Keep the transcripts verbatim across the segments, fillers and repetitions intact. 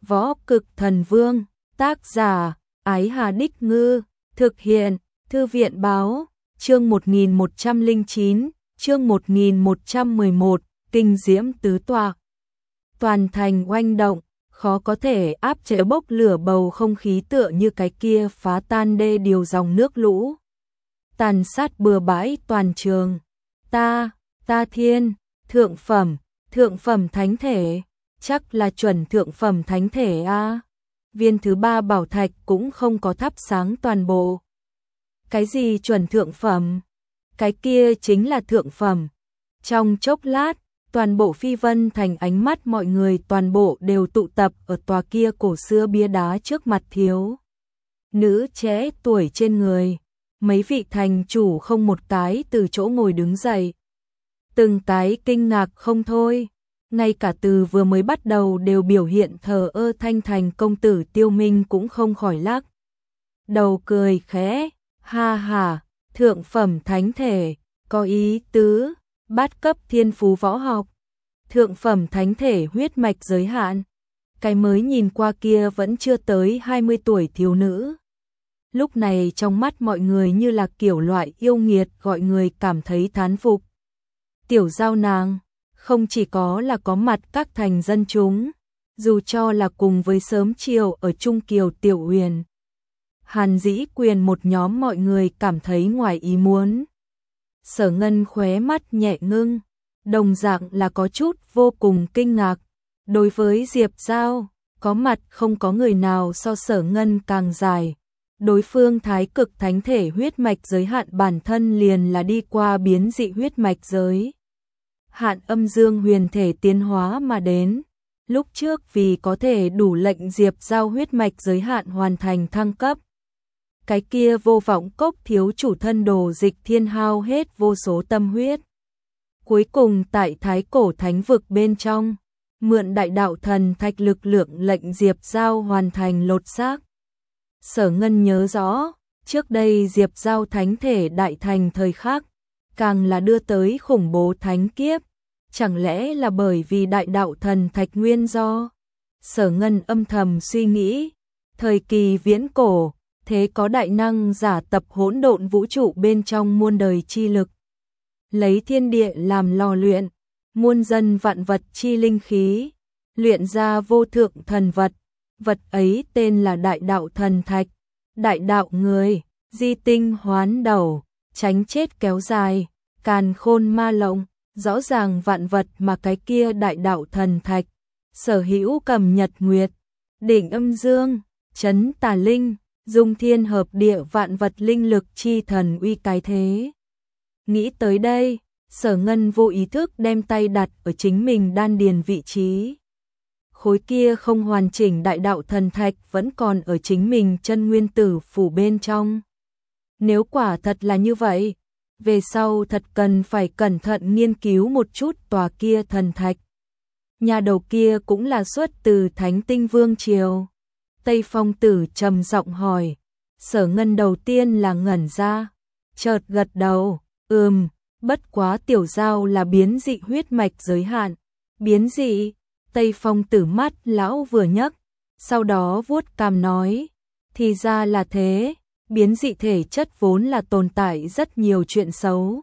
Võ Cực Thần Vương, tác giả, Ái Hà Đích Ngư, thực hiện, Thư viện Báo, chương một nghìn một trăm lẻ chín, chương một nghìn một trăm mười một, kinh diễm tứ tọa. Toàn thành oanh động, khó có thể áp chế bốc lửa bầu không khí tựa như cái kia phá tan đê điều dòng nước lũ. Tàn sát bừa bãi toàn trường. Ta, ta thiên, thượng phẩm, thượng phẩm thánh thể, chắc là chuẩn thượng phẩm thánh thể a. Viên thứ ba bảo thạch cũng không có thắp sáng toàn bộ. Cái gì chuẩn thượng phẩm? Cái kia chính là thượng phẩm. Trong chốc lát, toàn bộ Phi Vân Thành ánh mắt mọi người toàn bộ đều tụ tập ở tòa kia cổ xưa bia đá trước mặt thiếu nữ trẻ tuổi trên người. Mấy vị thành chủ không một cái từ chỗ ngồi đứng dậy. Từng cái kinh ngạc không thôi. Ngay cả từ vừa mới bắt đầu đều biểu hiện thờ ơ Thanh Thành công tử Tiêu Minh cũng không khỏi lắc đầu cười khẽ. Ha ha, thượng phẩm thánh thể, có ý tứ, bát cấp thiên phú võ học. Thượng phẩm thánh thể huyết mạch giới hạn. Cái mới nhìn qua kia vẫn chưa tới hai mươi tuổi thiếu nữ. Lúc này trong mắt mọi người như là kiểu loại yêu nghiệt gọi người cảm thấy thán phục. Tiểu giao nàng, không chỉ có là có mặt các thành dân chúng, dù cho là cùng với sớm chiều ở Trung Kiều Tiểu Huyền, Hàn Dĩ Quyền một nhóm mọi người cảm thấy ngoài ý muốn. Sở Ngân khóe mắt nhẹ ngưng, đồng dạng là có chút vô cùng kinh ngạc. Đối với Diệp Giao, có mặt không có người nào so Sở Ngân càng dài. Đối phương thái cực thánh thể huyết mạch giới hạn bản thân liền là đi qua biến dị huyết mạch giới hạn âm dương huyền thể tiến hóa mà đến. Lúc trước vì có thể đủ lệnh Diệp Giao huyết mạch giới hạn hoàn thành thăng cấp. Cái kia vô vọng cốc thiếu chủ thân đồ Dịch Thiên hao hết vô số tâm huyết. Cuối cùng tại thái cổ thánh vực bên trong, mượn đại đạo thần thạch lực lượng lệnh Diệp Giao hoàn thành lột xác. Sở Ngân nhớ rõ, trước đây Diệp Giao thánh thể đại thành thời khắc, càng là đưa tới khủng bố thánh kiếp, chẳng lẽ là bởi vì đại đạo thần thạch nguyên do? Sở Ngân âm thầm suy nghĩ, thời kỳ viễn cổ, thế có đại năng giả tập hỗn độn vũ trụ bên trong muôn đời chi lực, lấy thiên địa làm lò luyện, muôn dân vạn vật chi linh khí, luyện ra vô thượng thần vật. Vật ấy tên là đại đạo thần thạch. Đại đạo người, di tinh hoán đầu, tránh chết kéo dài, càn khôn ma lộng, rõ ràng vạn vật mà cái kia đại đạo thần thạch, sở hữu cầm nhật nguyệt, đỉnh âm dương, chấn tà linh, dung thiên hợp địa vạn vật linh lực chi thần uy cái thế. Nghĩ tới đây, Sở Ngân vô ý thức đem tay đặt ở chính mình đan điền vị trí. Khối kia không hoàn chỉnh đại đạo thần thạch vẫn còn ở chính mình chân nguyên tử phủ bên trong. Nếu quả thật là như vậy, về sau thật cần phải cẩn thận nghiên cứu một chút tòa kia thần thạch. Nhà đầu kia cũng là xuất từ Thánh Tinh Vương Triều. Tây Phong Tử trầm giọng hỏi. Sở Ngân đầu tiên là ngẩn ra, chợt gật đầu, ừm, bất quá Tiểu Giao là biến dị huyết mạch giới hạn. Biến dị? Tây Phong Tử mắt lão vừa nhấc, sau đó vuốt cằm nói, thì ra là thế, biến dị thể chất vốn là tồn tại rất nhiều chuyện xấu.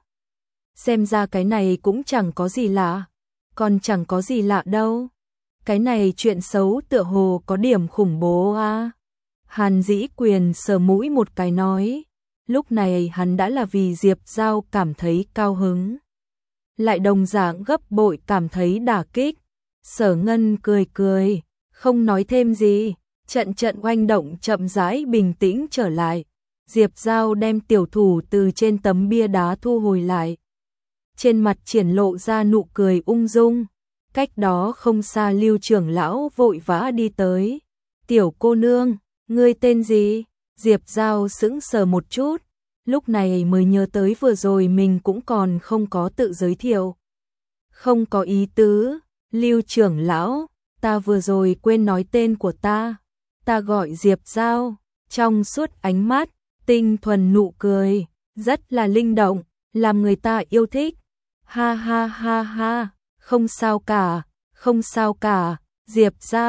Xem ra cái này cũng chẳng có gì lạ, còn chẳng có gì lạ đâu. Cái này chuyện xấu tựa hồ có điểm khủng bố a. Hàn Dĩ Quyền sờ mũi một cái nói, lúc này hắn đã là vì Diệp Giao cảm thấy cao hứng, lại đồng dạng gấp bội cảm thấy đả kích. Sở Ngân cười cười, không nói thêm gì, trận trận oanh động chậm rãi bình tĩnh trở lại. Diệp Giao đem tiểu thủ từ trên tấm bia đá thu hồi lại. Trên mặt triển lộ ra nụ cười ung dung, cách đó không xa Lưu trưởng lão vội vã đi tới. Tiểu cô nương, ngươi tên gì? Diệp Giao sững sờ một chút, lúc này mới nhớ tới vừa rồi mình cũng còn không có tự giới thiệu. Không có ý tứ. Lưu trưởng lão, ta vừa rồi quên nói tên của ta. Ta gọi Diệp Giao. Trong suốt ánh mắt, tinh thuần nụ cười, rất là linh động, làm người ta yêu thích. Ha ha ha ha, không sao cả, không sao cả, Diệp Giao,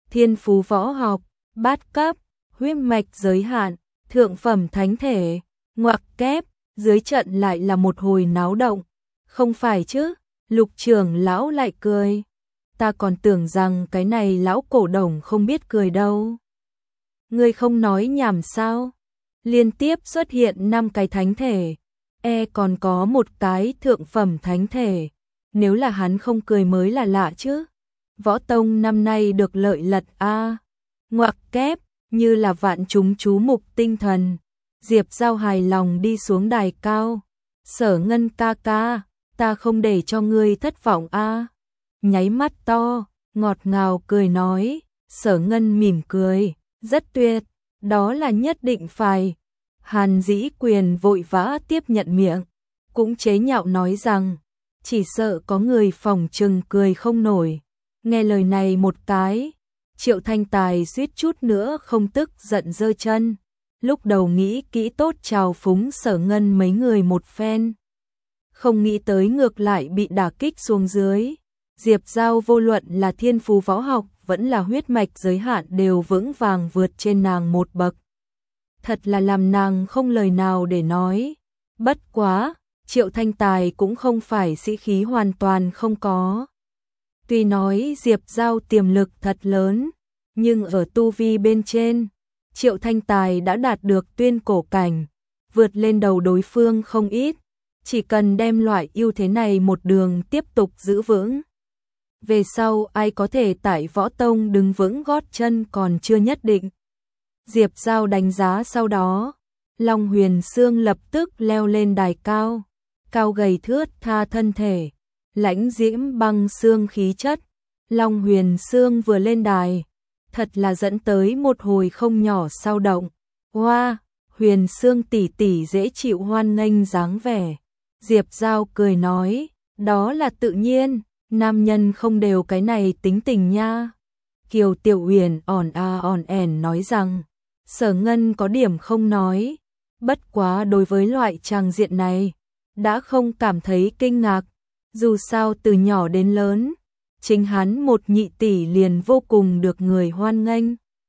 thiên phú võ học, bát cấp, huyết mạch giới hạn, thượng phẩm thánh thể, ngoặc kép, dưới trận lại là một hồi náo động. Không phải chứ, Lục trưởng lão lại cười. Ta còn tưởng rằng cái này lão cổ đồng không biết cười đâu. Ngươi không nói nhảm sao? Liên tiếp xuất hiện năm cái thánh thể, e còn có một cái thượng phẩm thánh thể. Nếu là hắn không cười mới là lạ chứ. Võ tông năm nay được lợi lật a. Ngoặc kép, như là vạn chúng chú mục tinh thần. Diệp Giao hài lòng đi xuống đài cao. Sở Ngân ca ca, ta không để cho ngươi thất vọng a. Nháy mắt to, ngọt ngào cười nói. Sở Ngân mỉm cười, rất tuyệt, đó là nhất định phải. Hàn Dĩ Quyền vội vã tiếp nhận miệng, cũng chế nhạo nói rằng, chỉ sợ có người phỏng chừng cười không nổi. Nghe lời này một cái, Triệu Thanh Tài suýt chút nữa không tức giận giơ chân. Lúc đầu nghĩ kỹ tốt chào phúng Sở Ngân mấy người một phen, không nghĩ tới ngược lại bị đả kích xuống dưới. Diệp Giao vô luận là thiên phú võ học vẫn là huyết mạch giới hạn đều vững vàng vượt trên nàng một bậc. Thật là làm nàng không lời nào để nói. Bất quá, Triệu Thanh Tài cũng không phải sĩ khí hoàn toàn không có. Tuy nói Diệp Giao tiềm lực thật lớn, nhưng ở tu vi bên trên, Triệu Thanh Tài đã đạt được tuyên cổ cảnh, vượt lên đầu đối phương không ít. Chỉ cần đem loại ưu thế này một đường tiếp tục giữ vững, về sau ai có thể tại võ tông đứng vững gót chân còn chưa nhất định. Diệp Giao đánh giá sau đó, Long Huyền Sương lập tức leo lên đài cao, cao gầy thướt tha thân thể, lãnh diễm băng xương khí chất. Long Huyền Sương vừa lên đài, thật là dẫn tới một hồi không nhỏ sao động. Hoa, wow, Huyền Sương tỷ tỷ dễ chịu hoan nghênh dáng vẻ. Diệp Giao cười nói, đó là tự nhiên, nam nhân không đều cái này tính tình nha. Kiều Tiểu Uyển ỏn a ỏn ẻn nói rằng, Sở Ngân có điểm không nói, bất quá đối với loại tràng diện này, đã không cảm thấy kinh ngạc, dù sao từ nhỏ đến lớn, chính hắn một nhị tỷ liền vô cùng được người hoan nghênh.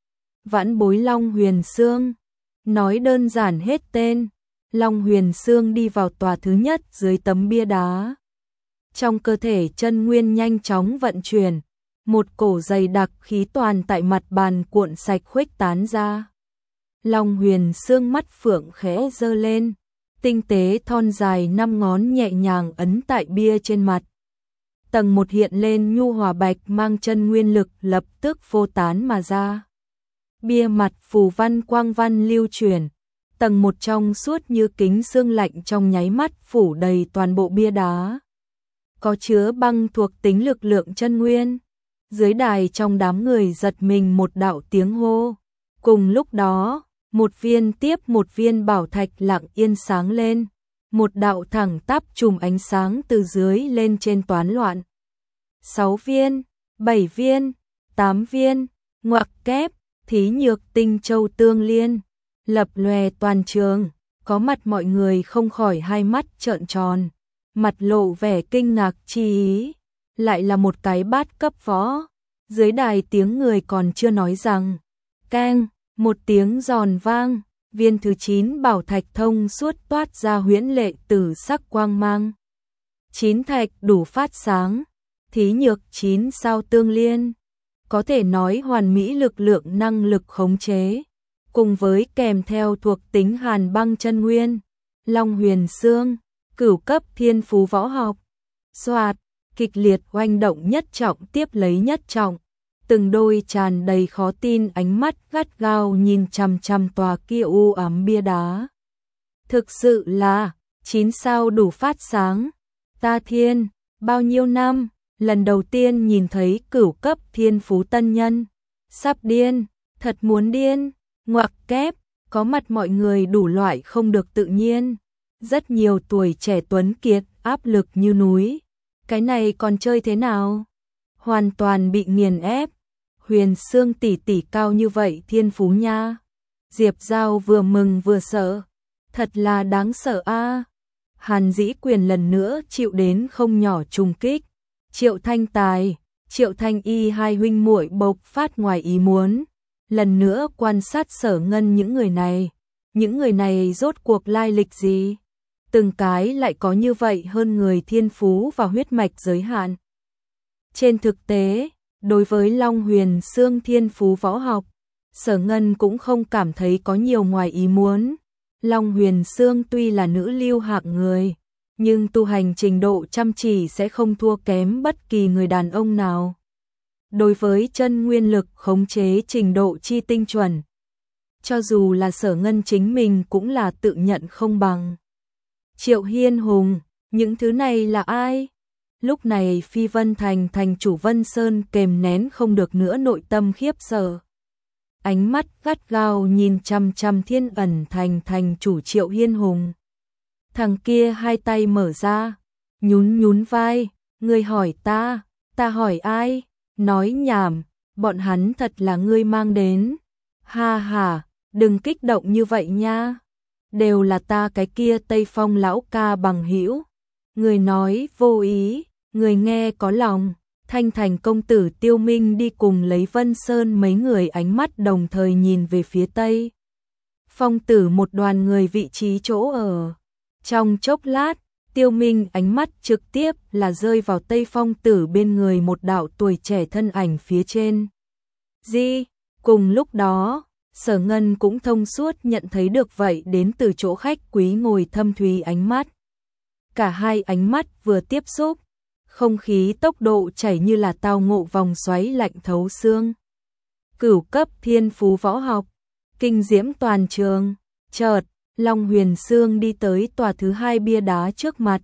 Vãn bối Long Huyền Sương, nói đơn giản hết tên, Long Huyền Sương đi vào tòa thứ nhất dưới tấm bia đá. Trong cơ thể chân nguyên nhanh chóng vận chuyển, một cổ dày đặc khí toàn tại mặt bàn cuộn sạch khuếch tán ra. Long Huyền Sương mắt phượng khẽ giơ lên, tinh tế thon dài năm ngón nhẹ nhàng ấn tại bia trên mặt. Tầng một hiện lên nhu hòa bạch mang chân nguyên lực lập tức phô tán mà ra. Bia mặt phù văn quang văn lưu chuyển, tầng một trong suốt như kính xương lạnh trong nháy mắt phủ đầy toàn bộ bia đá. Có chứa băng thuộc tính lực lượng chân nguyên. Dưới đài trong đám người giật mình một đạo tiếng hô. Cùng lúc đó, một viên tiếp một viên bảo thạch lặng yên sáng lên. Một đạo thẳng tắp chùm ánh sáng từ dưới lên trên toán loạn. Sáu viên, bảy viên, tám viên, ngoặc kép, thí nhược tinh châu tương liên, lập lòe toàn trường, có mặt mọi người không khỏi hai mắt trợn tròn, mặt lộ vẻ kinh ngạc chi ý, lại là một cái bát cấp võ. Dưới đài tiếng người còn chưa nói rằng, keng, một tiếng giòn vang, viên thứ chín bảo thạch thông suốt toát ra huyễn lệ tử sắc quang mang. Chín thạch đủ phát sáng, thí nhược chín sao tương liên, có thể nói hoàn mỹ lực lượng năng lực khống chế, cùng với kèm theo thuộc tính hàn băng chân nguyên, Long Huyền Sương, cửu cấp thiên phú võ học. Soạt, kịch liệt oanh động nhất trọng tiếp lấy nhất trọng, từng đôi tràn đầy khó tin ánh mắt gắt gao nhìn chằm chằm tòa kia u ám bia đá. Thực sự là chín sao đủ phát sáng. Ta thiên, bao nhiêu năm, lần đầu tiên nhìn thấy cửu cấp thiên phú tân nhân. Sắp điên, thật muốn điên, ngoặc kép, có mặt mọi người đủ loại không được tự nhiên. Rất nhiều tuổi trẻ tuấn kiệt, áp lực như núi. Cái này còn chơi thế nào? Hoàn toàn bị nghiền ép. Huyền Sương tỷ tỷ cao như vậy thiên phú nha. Diệp Giao vừa mừng vừa sợ. Thật là đáng sợ a. Hàn Dĩ Quyền lần nữa chịu đến không nhỏ trùng kích. Triệu Thanh Tài, Triệu Thanh Y hai huynh muội bộc phát ngoài ý muốn, lần nữa quan sát Sở Ngân những người này, những người này rốt cuộc lai lịch gì? Từng cái lại có như vậy hơn người thiên phú và huyết mạch giới hạn. Trên thực tế, đối với Long Huyền Xương thiên phú võ học, Sở Ngân cũng không cảm thấy có nhiều ngoài ý muốn. Long Huyền Xương tuy là nữ lưu hạng người, nhưng tu hành trình độ chăm chỉ sẽ không thua kém bất kỳ người đàn ông nào. Đối với chân nguyên lực khống chế trình độ chi tinh chuẩn, cho dù là Sở Ngân chính mình cũng là tự nhận không bằng. Triệu Hiên Hùng, những thứ này là ai? Lúc này Phi Vân Thành thành chủ Vân Sơn kềm nén không được nữa nội tâm khiếp sợ. Ánh mắt gắt gao nhìn chăm chăm Thiên Ẩn Thành thành chủ Triệu Hiên Hùng. Thằng kia hai tay mở ra, nhún nhún vai, ngươi hỏi ta, ta hỏi ai? Nói nhảm, bọn hắn thật là ngươi mang đến. Ha ha, đừng kích động như vậy nha. Đều là ta cái kia Tây Phong lão ca bằng hữu. Người nói vô ý, người nghe có lòng. Thanh Thành công tử Tiêu Minh đi cùng lấy Vân Sơn mấy người ánh mắt đồng thời nhìn về phía Tây Phong tử một đoàn người vị trí chỗ ở. Trong chốc lát, Tiêu Minh ánh mắt trực tiếp là rơi vào Tây Phong tử bên người một đạo tuổi trẻ thân ảnh phía trên. Di, cùng lúc đó, Sở Ngân cũng thông suốt nhận thấy được vậy đến từ chỗ khách quý ngồi thâm thúy ánh mắt. Cả hai ánh mắt vừa tiếp xúc, không khí tốc độ chảy như là tao ngộ vòng xoáy lạnh thấu xương. Cửu cấp thiên phú võ học, kinh diễm toàn trường, chợt, Long Huyền Xương đi tới tòa thứ hai bia đá trước mặt.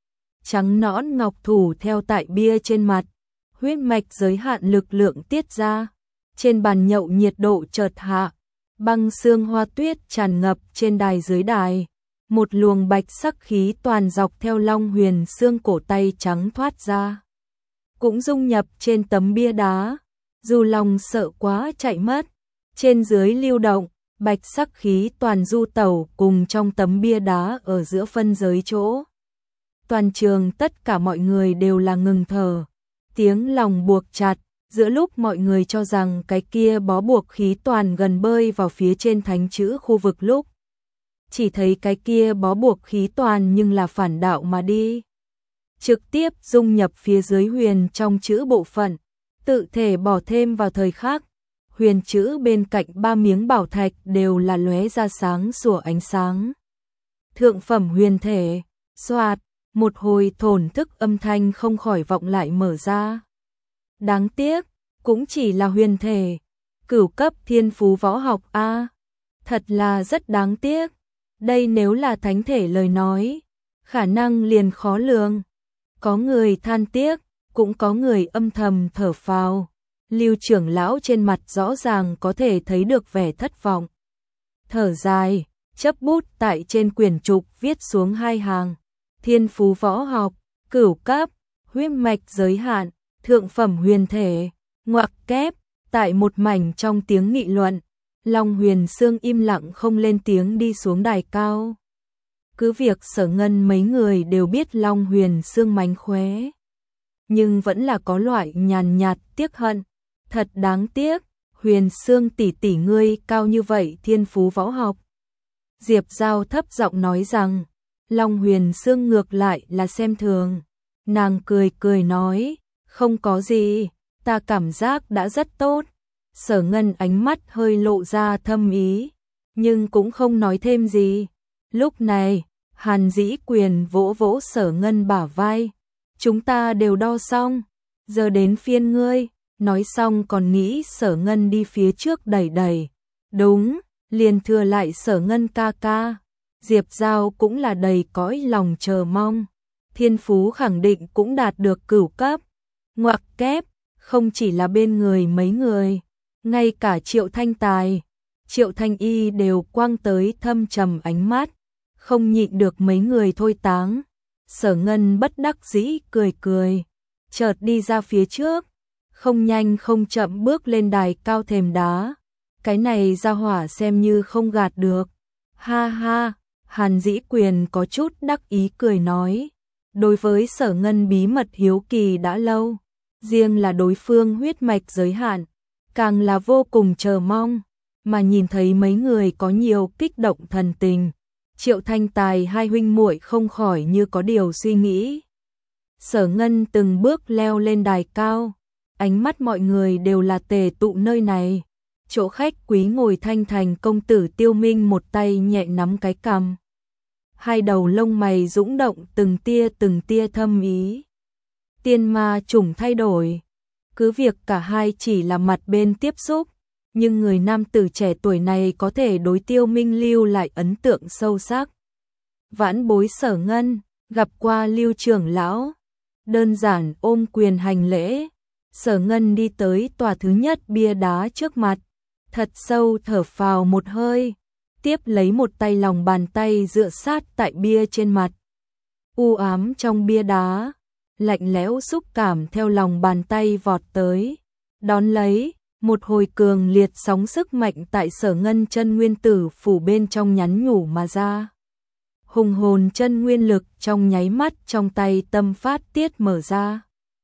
Trắng nõn ngọc thủ theo tại bia trên mặt, huyết mạch giới hạn lực lượng tiết ra. Trên bàn nhậu nhiệt độ chợt hạ, băng sương hoa tuyết tràn ngập trên đài dưới đài. Một luồng bạch sắc khí toàn dọc theo Long Huyền Xương cổ tay trắng thoát ra, cũng dung nhập trên tấm bia đá. Dù lòng sợ quá chạy mất, trên dưới lưu động, bạch sắc khí toàn du tẩu cùng trong tấm bia đá ở giữa phân giới chỗ. Toàn trường tất cả mọi người đều là ngừng thở, tiếng lòng buộc chặt, giữa lúc mọi người cho rằng cái kia bó buộc khí toàn gần bơi vào phía trên thánh chữ khu vực lúc. Chỉ thấy cái kia bó buộc khí toàn nhưng là phản đạo mà đi. Trực tiếp dung nhập phía dưới huyền trong chữ bộ phận, tự thể bỏ thêm vào thời khắc. Huyền chữ bên cạnh ba miếng bảo thạch đều là lóe ra sáng sủa ánh sáng. Thượng phẩm huyền thể, xoạt, một hồi thổn thức âm thanh không khỏi vọng lại mở ra. Đáng tiếc, cũng chỉ là huyền thể, cửu cấp thiên phú võ học a, thật là rất đáng tiếc. Đây nếu là thánh thể lời nói, khả năng liền khó lường. Có người than tiếc, cũng có người âm thầm thở phào. Lưu trưởng lão trên mặt rõ ràng có thể thấy được vẻ thất vọng. Thở dài, chấp bút tại trên quyển trục viết xuống hai hàng. Thiên phú võ học, cửu cấp, huyết mạch giới hạn, thượng phẩm huyền thể, ngoặc kép, tại một mảnh trong tiếng nghị luận. Long Huyền Xương im lặng không lên tiếng đi xuống đài cao. Cứ việc Sở Ngân mấy người đều biết Long Huyền Xương mánh khóe, nhưng vẫn là có loại nhàn nhạt tiếc hận. Thật đáng tiếc, Huyền Xương tỷ tỷ ngươi cao như vậy thiên phú võ học. Diệp Giao thấp giọng nói rằng, Long Huyền Xương ngược lại là xem thường. Nàng cười cười nói, không có gì, ta cảm giác đã rất tốt. Sở Ngân ánh mắt hơi lộ ra thâm ý, nhưng cũng không nói thêm gì. Lúc này, Hàn Dĩ Quyền vỗ vỗ Sở Ngân bả vai. Chúng ta đều đo xong, giờ đến phiên ngươi. Nói xong còn nghĩ Sở Ngân đi phía trước đẩy đẩy. Đúng, liền thừa lại Sở Ngân ca ca. Diệp Giao cũng là đầy cõi lòng chờ mong. Thiên phú khẳng định cũng đạt được cửu cấp. Ngoặc kép, không chỉ là bên người mấy người, ngay cả Triệu Thanh Tài, Triệu Thanh Y đều quăng tới thâm trầm ánh mắt, không nhịn được mấy người thôi táng. Sở Ngân bất đắc dĩ cười cười, chợt đi ra phía trước, không nhanh không chậm bước lên đài cao thềm đá. Cái này ra hỏa xem như không gạt được. Ha ha, Hàn Dĩ Quyền có chút đắc ý cười nói, đối với Sở Ngân bí mật hiếu kỳ đã lâu. riêng là đối phương huyết mạch giới hạn, càng là vô cùng chờ mong, mà nhìn thấy mấy người có nhiều kích động thần tình, Triệu Thanh Tài hai huynh muội không khỏi như có điều suy nghĩ. Sở Ngân từng bước leo lên đài cao, ánh mắt mọi người đều là tề tụ nơi này. Chỗ khách quý ngồi Thanh Thành công tử Tiêu Minh một tay nhẹ nắm cái cằm, hai đầu lông mày dũng động từng tia từng tia thâm ý. Tiên ma chủng thay đổi, cứ việc cả hai chỉ là mặt bên tiếp xúc, nhưng người nam tử trẻ tuổi này có thể đối Tiêu Minh lưu lại ấn tượng sâu sắc. Vãn bối Sở Ngân, gặp qua Lưu trưởng lão, đơn giản ôm quyền hành lễ. Sở Ngân đi tới tòa thứ nhất bia đá trước mặt, thật sâu thở phào một hơi, tiếp lấy một tay lòng bàn tay dựa sát tại bia trên mặt. U ám trong bia đá, lạnh lẽo xúc cảm theo lòng bàn tay vọt tới, đón lấy, một hồi cường liệt sóng sức mạnh tại Sở Ngân chân nguyên tử phủ bên trong nhắn nhủ mà ra. Hùng hồn chân nguyên lực trong nháy mắt trong tay tâm phát tiết mở ra.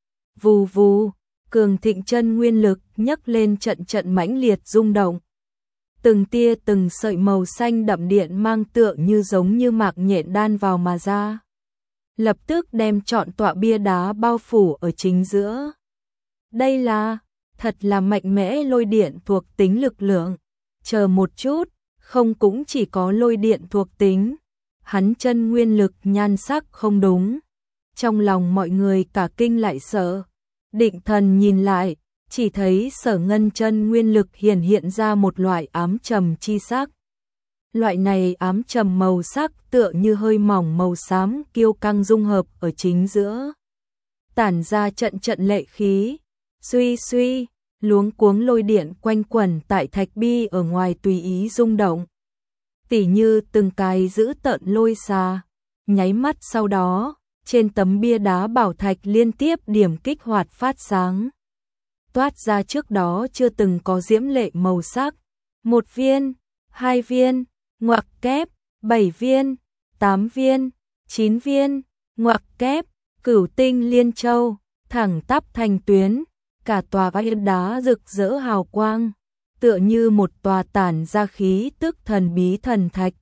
Vù vù, cường thịnh chân nguyên lực nhấc lên trận trận mãnh liệt rung động. Từng tia từng sợi màu xanh đậm điện mang tựa như giống như mạc nhện đan vào mà ra. Lập tức đem trọn tọa bia đá bao phủ ở chính giữa. Đây là, thật là mạnh mẽ lôi điện thuộc tính lực lượng. Chờ một chút, không cũng chỉ có lôi điện thuộc tính. Hắn chân nguyên lực nhan sắc không đúng. Trong lòng mọi người cả kinh lại sợ. Định thần nhìn lại, chỉ thấy Sở Ngân chân nguyên lực hiển hiện ra một loại ám trầm chi sắc. Loại này ám trầm màu sắc tựa như hơi mỏng màu xám kiêu căng dung hợp ở chính giữa. Tản ra trận trận lệ khí, suy suy, luống cuống lôi điện quanh quẩn tại thạch bi ở ngoài tùy ý rung động. Tỉ như từng cái giữ tợn lôi xà, nháy mắt sau đó, trên tấm bia đá bảo thạch liên tiếp điểm kích hoạt phát sáng. Toát ra trước đó chưa từng có diễm lệ màu sắc. Một viên, hai viên, ngoặc kép, bảy viên, tám viên, chín viên, ngoặc kép, cửu tinh liên châu, thẳng tắp thành tuyến, cả tòa bia đá rực rỡ hào quang, tựa như một tòa tản ra khí tức thần bí thần thạch.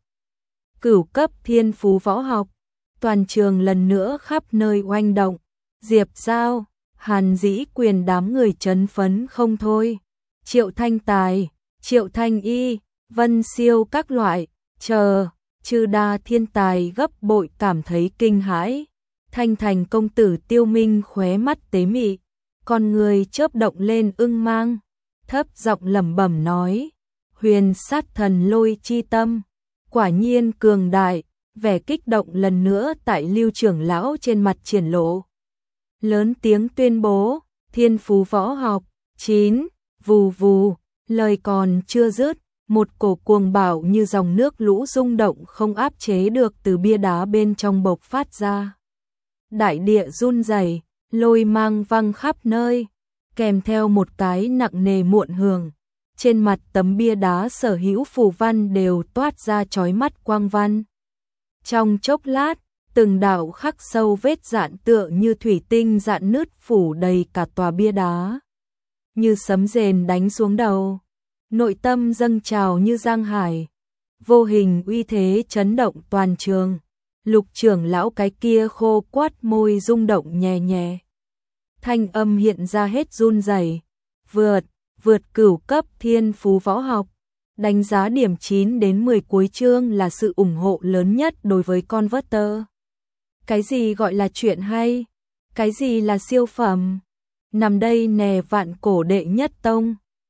Cửu cấp thiên phú võ học, toàn trường lần nữa khắp nơi oanh động. Diệp Giao, Hàn Dĩ Quyền đám người chấn phấn không thôi. Triệu Thanh Tài, Triệu Thanh Y, Vân Siêu các loại, chờ, Trừ Đa thiên tài gấp bội cảm thấy kinh hãi. Thanh Thành công tử Tiêu Minh khóe mắt tế mị, con người chớp động lên ưng mang, thấp giọng lẩm bẩm nói: Huyền sát thần lôi chi tâm, quả nhiên cường đại. Vẻ kích động lần nữa tại Lưu trưởng lão trên mặt triển lộ. Lớn tiếng tuyên bố, thiên phú võ học, chín, vù vù, lời còn chưa dứt, một cổ cuồng bạo như dòng nước lũ rung động không áp chế được từ bia đá bên trong bộc phát ra. Đại địa run rẩy, lôi mang văng khắp nơi, kèm theo một cái nặng nề muộn hưởng. Trên mặt tấm bia đá sở hữu phù văn đều toát ra chói mắt quang văn. Trong chốc lát, từng đạo khắc sâu vết dạn tựa như thủy tinh dạn nứt phủ đầy cả tòa bia đá. Như sấm rền đánh xuống đầu, nội tâm dâng trào như giang hải. Vô hình uy thế chấn động toàn trường. Lục trưởng lão cái kia khô quắt môi rung động nhẹ nhẹ. Thanh âm hiện ra hết run rẩy. Vượt, vượt cửu cấp thiên phú võ học. Đánh giá điểm chín đến mười cuối chương là sự ủng hộ lớn nhất đối với Converter. Cái gì gọi là chuyện hay? Cái gì là siêu phẩm? Nằm đây nè vạn cổ đệ nhất tông.